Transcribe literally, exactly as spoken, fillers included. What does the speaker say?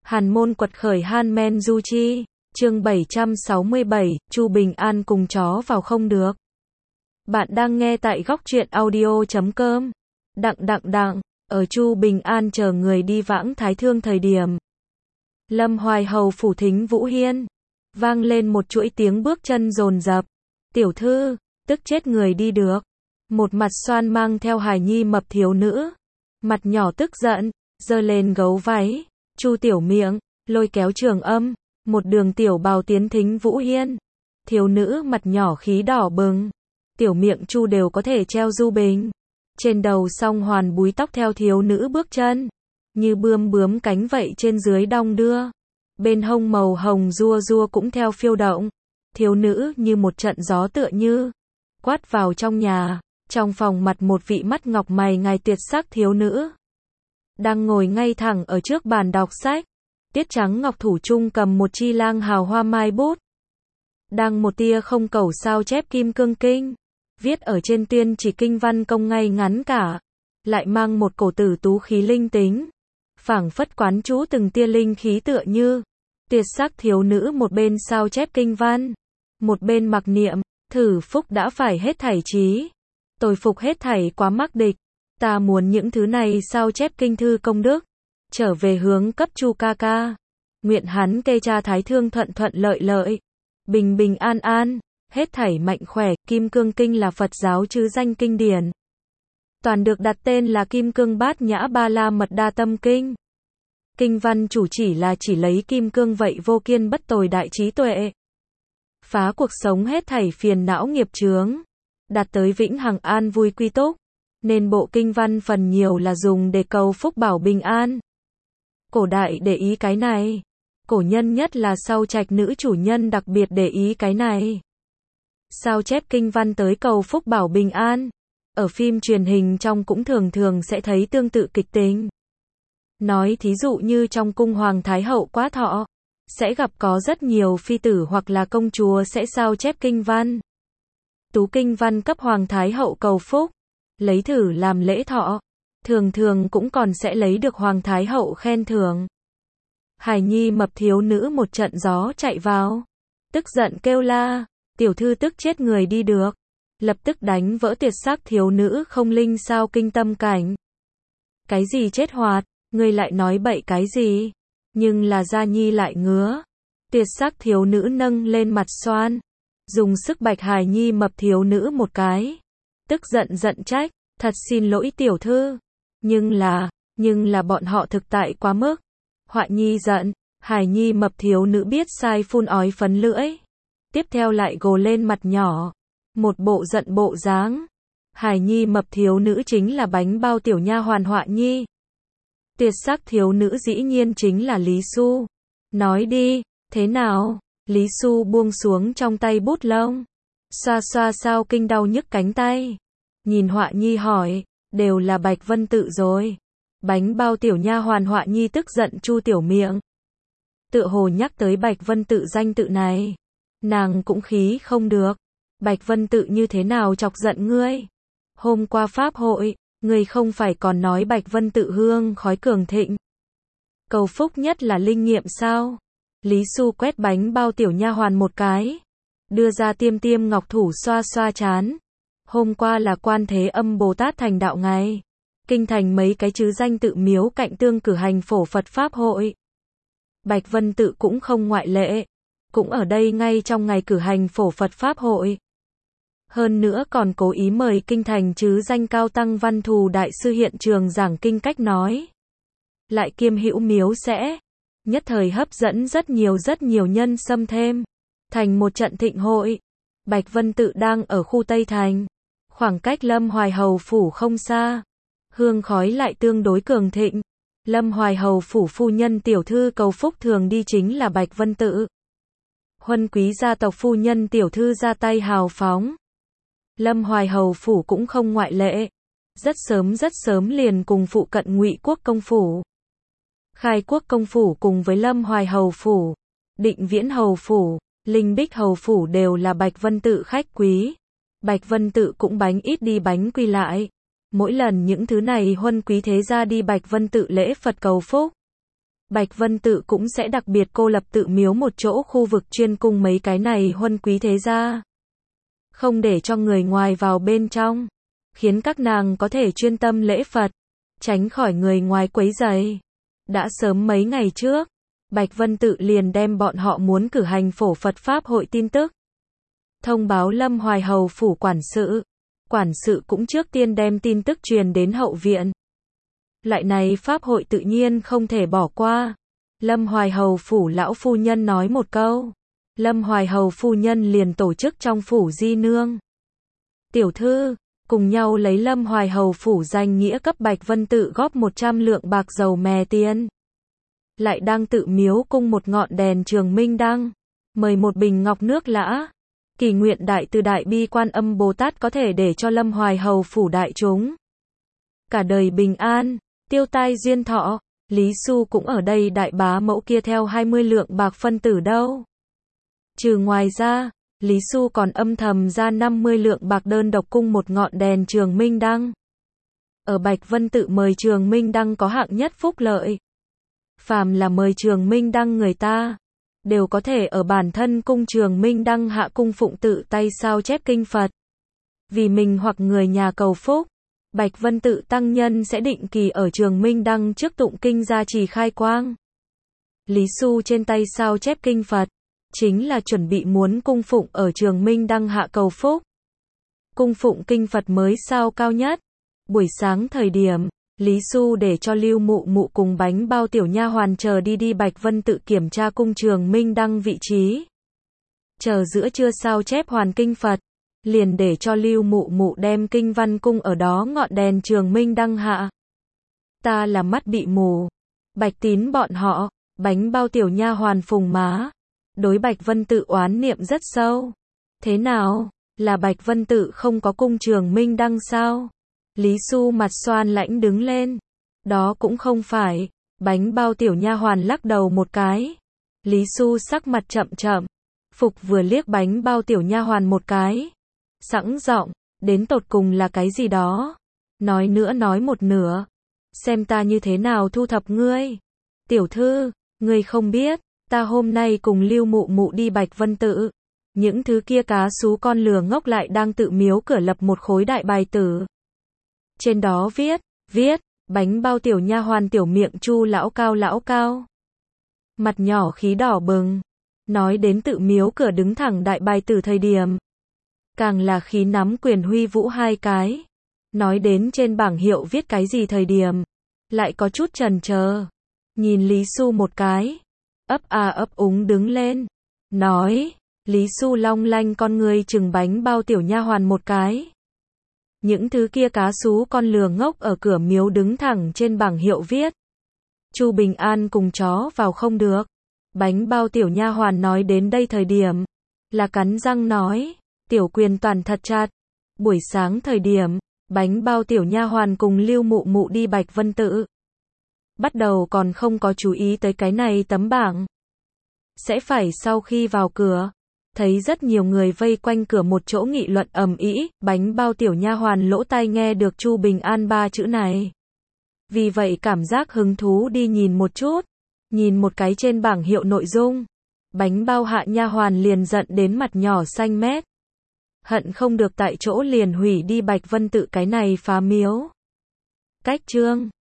Hàn môn quật khởi Han Men Du Chi, chương bảy trăm sáu mươi bảy, Chu Bình An cùng chó vào không được. Bạn đang nghe tại góc truyện audio chấm com. Đặng đặng đặng, ở Chu Bình An chờ người đi vãng Thái Thương thời điểm. Lâm Hoài Hầu phủ thính Vũ Hiên, vang lên một chuỗi tiếng bước chân dồn dập. Tiểu thư, tức chết người đi được. Một mặt xoan mang theo hài nhi mập thiếu nữ, mặt nhỏ tức giận, giơ lên gấu váy, Chu tiểu miệng, lôi kéo Trường Âm, một đường tiểu bào tiến thính Vũ Hiên. Thiếu nữ mặt nhỏ khí đỏ bừng, tiểu miệng Chu đều có thể treo du bình. Trên đầu song hoàn búi tóc theo thiếu nữ bước chân, như bươm bướm cánh vậy trên dưới đong đưa. Bên hông màu hồng rua rua cũng theo phiêu động. Thiếu nữ như một trận gió tựa như quát vào trong nhà. Trong phòng mặt một vị mắt ngọc mày ngài tuyệt sắc thiếu nữ đang ngồi ngay thẳng ở trước bàn đọc sách. Tiết trắng ngọc thủ trung cầm một chi lang hào hoa mai bút, đang một tia không cầu sao chép kim cương kinh, viết ở trên tuyên chỉ kinh văn công ngay ngắn cả, lại mang một cổ tử tú khí linh tính, phảng phất quán chú từng tia linh khí tựa như. Tuyệt sắc thiếu nữ một bên sao chép kinh văn, một bên mặc niệm, thử phúc đã phải hết thảy trí, tôi phục hết thảy quá mắc địch, ta muốn những thứ này sao chép kinh thư công đức, trở về hướng cấp Chu ca ca, nguyện hắn kê cha Thái Thương thuận thuận lợi lợi, bình bình an an, hết thảy mạnh khỏe. Kim Cương Kinh là Phật giáo chứ danh kinh điển, toàn được đặt tên là Kim Cương Bát Nhã Ba La Mật Đa Tâm Kinh. Kinh văn chủ chỉ là chỉ lấy kim cương vậy vô kiên bất tồi đại trí tuệ, phá cuộc sống hết thảy phiền não nghiệp chướng, đạt tới vĩnh hằng an vui quy túc, nên bộ kinh văn phần nhiều là dùng để cầu phúc bảo bình an. Cổ đại để ý cái này, cổ nhân nhất là sau trạch nữ chủ nhân đặc biệt để ý cái này. Sao chép kinh văn tới cầu phúc bảo bình an, ở phim truyền hình trong cũng thường thường sẽ thấy tương tự kịch tính. Nói thí dụ như trong cung Hoàng Thái Hậu quá thọ, sẽ gặp có rất nhiều phi tử hoặc là công chúa sẽ sao chép kinh văn. Tú kinh văn cấp Hoàng Thái Hậu cầu phúc, lấy thử làm lễ thọ, thường thường cũng còn sẽ lấy được Hoàng Thái Hậu khen thưởng. Hài nhi mập thiếu nữ một trận gió chạy vào, tức giận kêu la, tiểu thư tức chết người đi được, lập tức đánh vỡ tuyệt sắc thiếu nữ không linh sao kinh tâm cảnh. Cái gì chết hoạt, ngươi lại nói bậy cái gì? Nhưng là Gia Nhi lại ngứa. Tuyệt sắc thiếu nữ nâng lên mặt xoan, dùng sức bạch hài nhi mập thiếu nữ một cái, tức giận giận trách, thật xin lỗi tiểu thư, nhưng là, nhưng là bọn họ thực tại quá mức. Họa nhi giận, hài nhi mập thiếu nữ biết sai phun ói phấn lưỡi, tiếp theo lại gồ lên mặt nhỏ, một bộ giận bộ dáng. Hài nhi mập thiếu nữ chính là bánh bao tiểu nha hoàn Họa nhi. Tuyệt sắc thiếu nữ dĩ nhiên chính là Lý Xu. Nói đi, thế nào? Lý Xu buông xuống trong tay bút lông, xoa xoa sao kinh đau nhức cánh tay, nhìn Họa nhi hỏi, đều là Bạch Vân Tự rồi. Bánh bao tiểu nha hoàn Họa nhi tức giận chu tiểu miệng, tựa hồ nhắc tới Bạch Vân Tự danh tự này, nàng cũng khí không được. Bạch Vân Tự như thế nào chọc giận ngươi? Hôm qua pháp hội, ngươi không phải còn nói Bạch Vân Tự hương khói cường thịnh, cầu phúc nhất là linh nghiệm sao? Lý Xu quét bánh bao tiểu nha hoàn một cái, đưa ra tiêm tiêm ngọc thủ xoa xoa chán. Hôm qua là Quan Thế Âm Bồ Tát thành đạo ngày, kinh thành mấy cái chứ danh tự miếu cạnh tương cử hành phổ Phật pháp hội. Bạch Vân Tự cũng không ngoại lệ, cũng ở đây ngay trong ngày cử hành phổ Phật pháp hội. Hơn nữa còn cố ý mời kinh thành chứ danh cao tăng Văn Thù đại sư hiện trường giảng kinh cách nói, lại kiêm hữu miếu sẽ nhất thời hấp dẫn rất nhiều rất nhiều nhân xâm thêm thành một trận thịnh hội. Bạch Vân Tự đang ở khu Tây Thành, khoảng cách Lâm Hoài Hầu phủ không xa, hương khói lại tương đối cường thịnh. Lâm Hoài Hầu phủ phu nhân tiểu thư cầu phúc thường đi chính là Bạch Vân Tự. Huân quý gia tộc phu nhân tiểu thư ra tay hào phóng, Lâm Hoài Hầu phủ cũng không ngoại lệ. Rất sớm rất sớm liền cùng phụ cận Ngụy Quốc công phủ, Khai Quốc công phủ cùng với Lâm Hoài Hầu phủ, Định Viễn Hầu phủ, Linh Bích Hầu phủ đều là Bạch Vân Tự khách quý. Bạch Vân Tự cũng bánh ít đi bánh quy lại. Mỗi lần những thứ này huân quý thế gia đi Bạch Vân Tự lễ Phật cầu phúc, Bạch Vân Tự cũng sẽ đặc biệt cô lập tự miếu một chỗ khu vực chuyên cung mấy cái này huân quý thế gia. Không để cho người ngoài vào bên trong, khiến các nàng có thể chuyên tâm lễ Phật, tránh khỏi người ngoài quấy rầy. Đã sớm mấy ngày trước, Bạch Vân Tự liền đem bọn họ muốn cử hành phổ Phật Pháp hội tin tức thông báo Lâm Hoài Hầu phủ quản sự. Quản sự cũng trước tiên đem tin tức truyền đến hậu viện. Lại này Pháp hội tự nhiên không thể bỏ qua. Lâm Hoài Hầu phủ lão phu nhân nói một câu. Lâm Hoài Hầu phu nhân liền tổ chức trong phủ di nương. Tiểu thư, cùng nhau lấy Lâm Hoài Hầu phủ danh nghĩa cấp Bạch Vân Tự góp một trăm lượng bạc dầu mè tiền. Lại đang tự miếu cung một ngọn đèn trường minh đăng. Mời một bình ngọc nước lã. Kỳ nguyện đại từ đại bi Quan Âm Bồ Tát có thể để cho Lâm Hoài Hầu phủ đại chúng cả đời bình an, tiêu tai duyên thọ. Lý Xu cũng ở đây, đại bá mẫu kia theo hai mươi lượng bạc phân tử đâu. Trừ ngoài ra, Lý Xu còn âm thầm ra năm mươi lượng bạc đơn độc cung một ngọn đèn trường minh đăng. Ở Bạch Vân Tự mời trường minh đăng có hạng nhất phúc lợi. Phàm là mời trường minh đăng người ta đều có thể ở bản thân cung trường minh đăng hạ cung phụng tự tay sao chép kinh Phật. Vì mình hoặc người nhà cầu phúc, Bạch Vân Tự tăng nhân sẽ định kỳ ở trường minh đăng trước tụng kinh gia trì khai quang. Lý Xu trên tay sao chép kinh Phật, chính là chuẩn bị muốn cung phụng ở trường minh đăng hạ cầu phúc. Cung phụng kinh Phật mới sao cao nhất. Buổi sáng thời điểm, Lý Xu để cho Lưu Mụ Mụ cùng bánh bao tiểu nha hoàn chờ đi đi Bạch Vân Tự kiểm tra cung trường minh đăng vị trí. Chờ giữa trưa sao chép hoàn kinh Phật, liền để cho Lưu Mụ Mụ đem kinh văn cung ở đó ngọn đèn trường minh đăng hạ. Ta là mắt bị mù. Bạch Tín bọn họ, bánh bao tiểu nha hoàn phùng má, đối Bạch Vân Tự oán niệm rất sâu. Thế nào, là Bạch Vân Tự không có cung trường minh đăng sao? Lý Xu mặt xoan lãnh đứng lên. Đó cũng không phải. Bánh bao tiểu nha hoàn lắc đầu một cái. Lý Xu sắc mặt chậm chậm. Phục vừa liếc bánh bao tiểu nha hoàn một cái. Sẵn giọng, đến tột cùng là cái gì đó. Nói nữa nói một nửa. Xem ta như thế nào thu thập ngươi. Tiểu thư, ngươi không biết, ta hôm nay cùng Lưu Mụ Mụ đi Bạch Vân Tự. Những thứ kia cá sú con lừa ngốc lại đang tự miếu cửa lập một khối đại bài tử. Trên đó viết, viết, bánh bao tiểu nha hoàn tiểu miệng chu lão cao lão cao. Mặt nhỏ khí đỏ bừng. Nói đến tự miếu cửa đứng thẳng đại bài tử thời điểm. Càng là khí nắm quyền huy vũ hai cái. Nói đến trên bảng hiệu viết cái gì thời điểm. Lại có chút chần chờ. Nhìn Lý Xu một cái. Ấp à ấp úng đứng lên. Nói, Lý Xu long lanh con người chừng bánh bao tiểu nha hoàn một cái. Những thứ kia cá sú con lừa ngốc ở cửa miếu đứng thẳng trên bảng hiệu viết. Chu Bình An cùng chó vào không được. Bánh bao tiểu nha hoàn nói đến đây thời điểm. Là cắn răng nói. Tiểu quyền toàn thật chặt. Buổi sáng thời điểm. Bánh bao tiểu nha hoàn cùng Lưu Mụ Mụ đi Bạch Vân Tự. Bắt đầu còn không có chú ý tới cái này tấm bảng. Sẽ phải sau khi vào cửa. Thấy rất nhiều người vây quanh cửa một chỗ nghị luận ầm ĩ, bánh bao tiểu nha hoàn lỗ tai nghe được Chu Bình An ba chữ này. Vì vậy cảm giác hứng thú đi nhìn một chút, nhìn một cái trên bảng hiệu nội dung. Bánh bao hạ nha hoàn liền giận đến mặt nhỏ xanh mét. Hận không được tại chỗ liền hủy đi Bạch Vân Tự cái này phá miếu. Cách chương